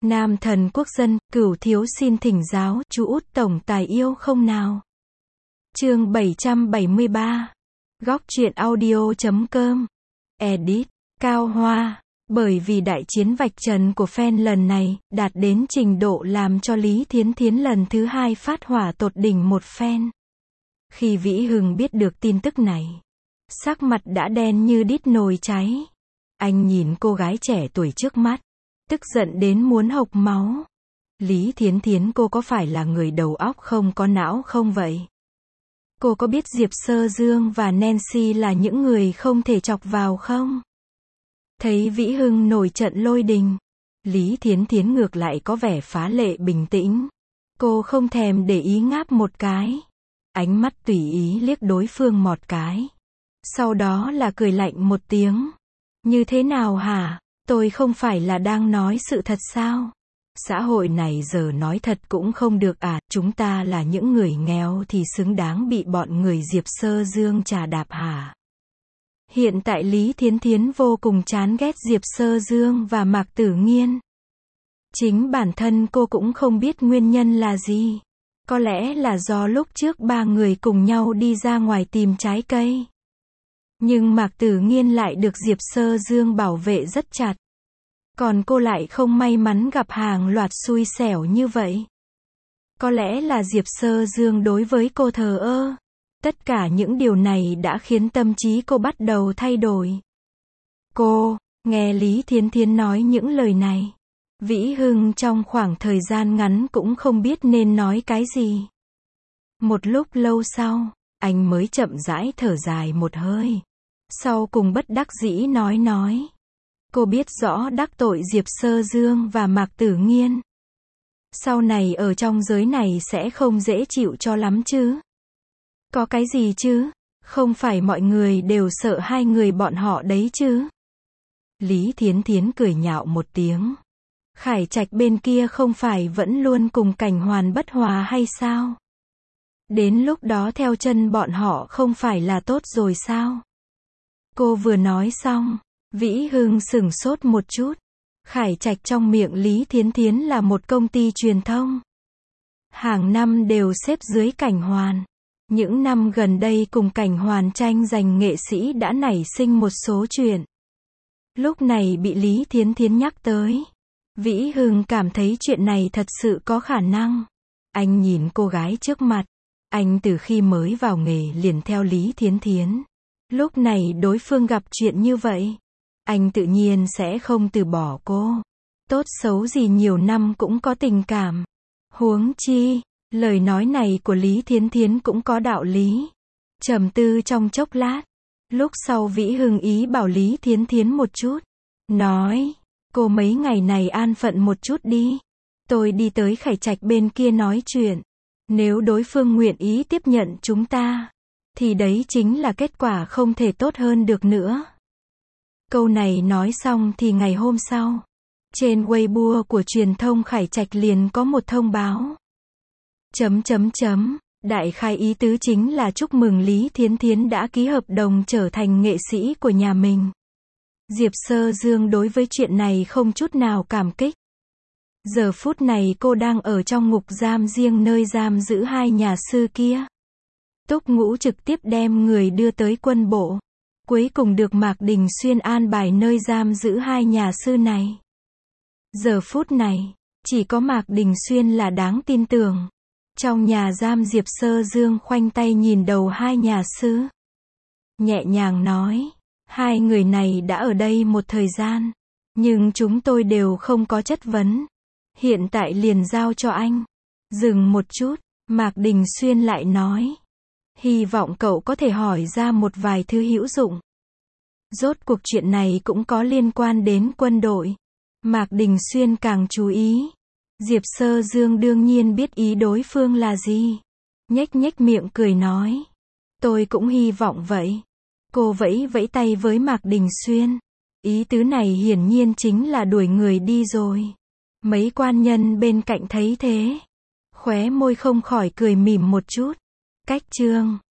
Nam thần quốc dân, cửu thiếu xin thỉnh giáo, chú út tổng tài yêu không nào? Chương 773. Góc truyện audio.com. Edit. Cao Hoa. Bởi vì đại chiến vạch trần của fan lần này, đạt đến trình độ làm cho Lý Thiến Thiến lần thứ hai phát hỏa tột đỉnh một fan. Khi Vĩ Hưng biết được tin tức này, sắc mặt đã đen như đít nồi cháy. Anh nhìn cô gái trẻ tuổi trước mắt, tức giận đến muốn hộc máu. Lý Thiến Thiến, cô có phải là người đầu óc không có não không vậy? Cô có biết Diệp Sơ Dương và Nancy là những người không thể chọc vào không? Thấy Vĩ Hưng nổi trận lôi đình, Lý Thiến Thiến ngược lại có vẻ phá lệ bình tĩnh. Cô không thèm để ý ngáp một cái. Ánh mắt tùy ý liếc đối phương một cái. Sau đó là cười lạnh một tiếng. Như thế nào hả? Tôi không phải là đang nói sự thật sao? Xã hội này giờ nói thật cũng không được à, chúng ta là những người nghèo thì xứng đáng bị bọn người Diệp Sơ Dương trà đạp hả? Hiện tại Lý Thiến Thiến vô cùng chán ghét Diệp Sơ Dương và Mạc Tử Nghiên. Chính bản thân cô cũng không biết nguyên nhân là gì. Có lẽ là do lúc trước ba người cùng nhau đi ra ngoài tìm trái cây. Nhưng Mạc Tử Nghiên lại được Diệp Sơ Dương bảo vệ rất chặt. Còn cô lại không may mắn gặp hàng loạt xui xẻo như vậy. Có lẽ là Diệp Sơ Dương đối với cô thờ ơ. Tất cả những điều này đã khiến tâm trí cô bắt đầu thay đổi. Cô, nghe Lý Thiến Thiến nói những lời này. Vĩ Hưng trong khoảng thời gian ngắn cũng không biết nên nói cái gì. Một lúc lâu sau, anh mới chậm rãi thở dài một hơi. Sau cùng bất đắc dĩ nói. Cô biết rõ đắc tội Diệp Sơ Dương và Mạc Tử Nghiên. Sau này ở trong giới này sẽ không dễ chịu cho lắm chứ. Có cái gì chứ? Không phải mọi người đều sợ hai người bọn họ đấy chứ? Lý Thiến Thiến cười nhạo một tiếng. Khải Trạch bên kia không phải vẫn luôn cùng Cảnh Hoàn bất hòa hay sao? Đến lúc đó theo chân bọn họ không phải là tốt rồi sao? Cô vừa nói xong, Vĩ Hưng sửng sốt một chút. Khải Trạch trong miệng Lý Thiến Thiến là một công ty truyền thông. Hàng năm đều xếp dưới Cảnh Hoàn. Những năm gần đây cùng Cảnh Hoàn tranh giành nghệ sĩ đã nảy sinh một số chuyện. Lúc này bị Lý Thiến Thiến nhắc tới. Vĩ Hưng cảm thấy chuyện này thật sự có khả năng. Anh nhìn cô gái trước mặt. Anh từ khi mới vào nghề liền theo Lý Thiến Thiến. Lúc này đối phương gặp chuyện như vậy, anh tự nhiên sẽ không từ bỏ cô. Tốt xấu gì nhiều năm cũng có tình cảm. Huống chi, lời nói này của Lý Thiến Thiến cũng có đạo lý. Trầm tư trong chốc lát. Lúc sau Vĩ Hưng ý bảo Lý Thiến Thiến một chút. Nói, cô mấy ngày này an phận một chút đi. Tôi đi tới Khải Trạch bên kia nói chuyện. Nếu đối phương nguyện ý tiếp nhận chúng ta, thì đấy chính là kết quả không thể tốt hơn được nữa. Câu này nói xong thì ngày hôm sau, trên Weibo của truyền thông Khải Trạch liền có một thông báo. Đại khai ý tứ chính là chúc mừng Lý Thiến Thiến đã ký hợp đồng trở thành nghệ sĩ của nhà mình. Diệp Sơ Dương đối với chuyện này không chút nào cảm kích. Giờ phút này cô đang ở trong ngục giam riêng nơi giam giữ hai nhà sư kia. Túc Ngũ trực tiếp đem người đưa tới quân bộ. Cuối cùng được Mạc Đình Xuyên an bài nơi giam giữ hai nhà sư này. Giờ phút này, chỉ có Mạc Đình Xuyên là đáng tin tưởng. Trong nhà giam Diệp Sơ Dương khoanh tay nhìn đầu hai nhà sư. Nhẹ nhàng nói, hai người này đã ở đây một thời gian. Nhưng chúng tôi đều không có chất vấn. Hiện tại liền giao cho anh. Dừng một chút, Mạc Đình Xuyên lại nói. Hy vọng cậu có thể hỏi ra một vài thứ hữu dụng. Rốt cuộc chuyện này cũng có liên quan đến quân đội. Mạc Đình Xuyên càng chú ý. Diệp Sơ Dương đương nhiên biết ý đối phương là gì. Nhếch miệng cười nói. Tôi cũng hy vọng vậy. Cô vẫy vẫy tay với Mạc Đình Xuyên. Ý tứ này hiển nhiên chính là đuổi người đi rồi. Mấy quan nhân bên cạnh thấy thế, khóe môi không khỏi cười mỉm một chút. Cách chương